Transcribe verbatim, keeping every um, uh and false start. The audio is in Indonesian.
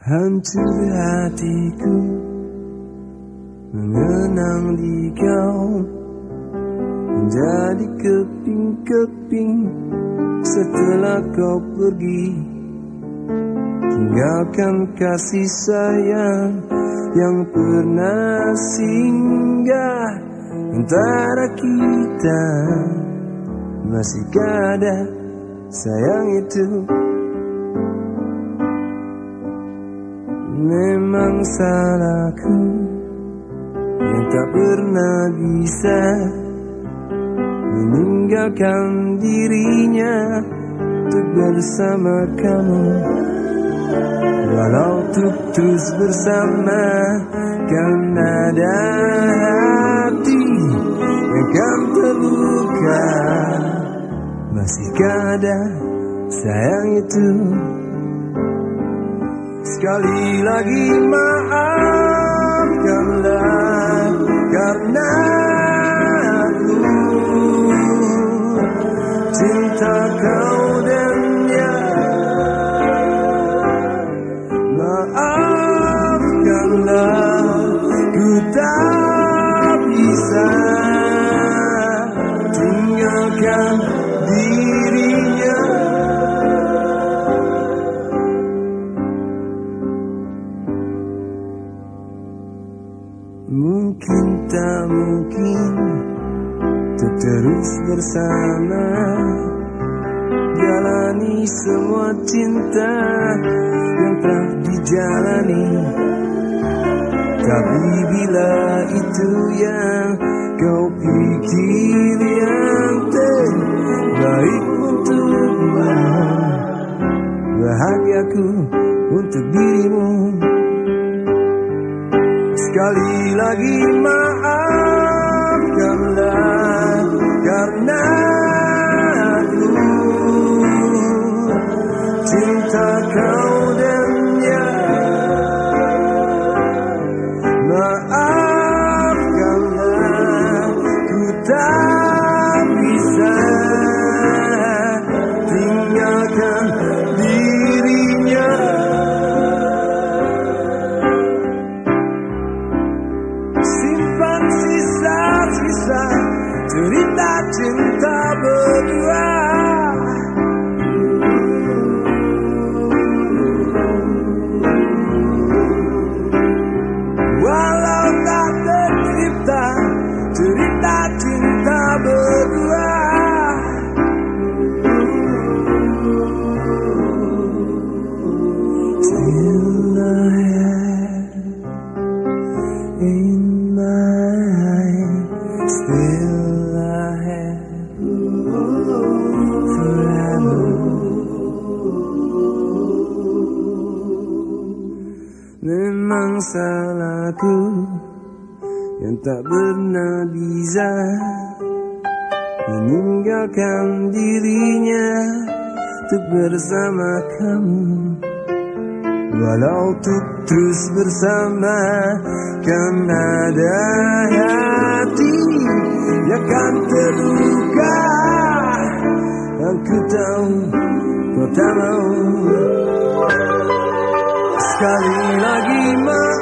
Hancur hatiku mengenang di kau, menjadi keping-keping setelah kau pergi. Tinggalkan kasih sayang yang pernah singgah antara kita. Masihkah ada sayang itu? Memang salahku yang tak pernah bisa meninggalkan dirinya untuk bersama kamu. Walau untuk terus bersama, kan ada hati yang kan terluka. Masihkah ada sayang itu? Sekali lagi maafkanlah, karena aku cinta kau dan dia. Maafkanlah, ku tak bisa tinggalkan dirinya. Mungkin tak mungkin untuk terus bersama, jalani semua cinta yang telah dijalani. Tapi bila itu yang kau pikir yang terbaik untukmu, bahagiaku untuk dirimu. Sekali lagi maafkanlah, karena aku cinta kau dan dia. Maafkanlah, ku tak bisa tinggalkan dirinya. Simpan sisa-sisa cerita cinta berdua. Walau tak tercipta cerita cinta berdua. Still I have in still I have forever. Memang salahku yang tak pernah bisa meninggalkan dirinya untuk bersama kamu. Walau untuk terus bersama, kan ada hati yang kan terluka. Aku tahu kau tak mau. Sekali lagi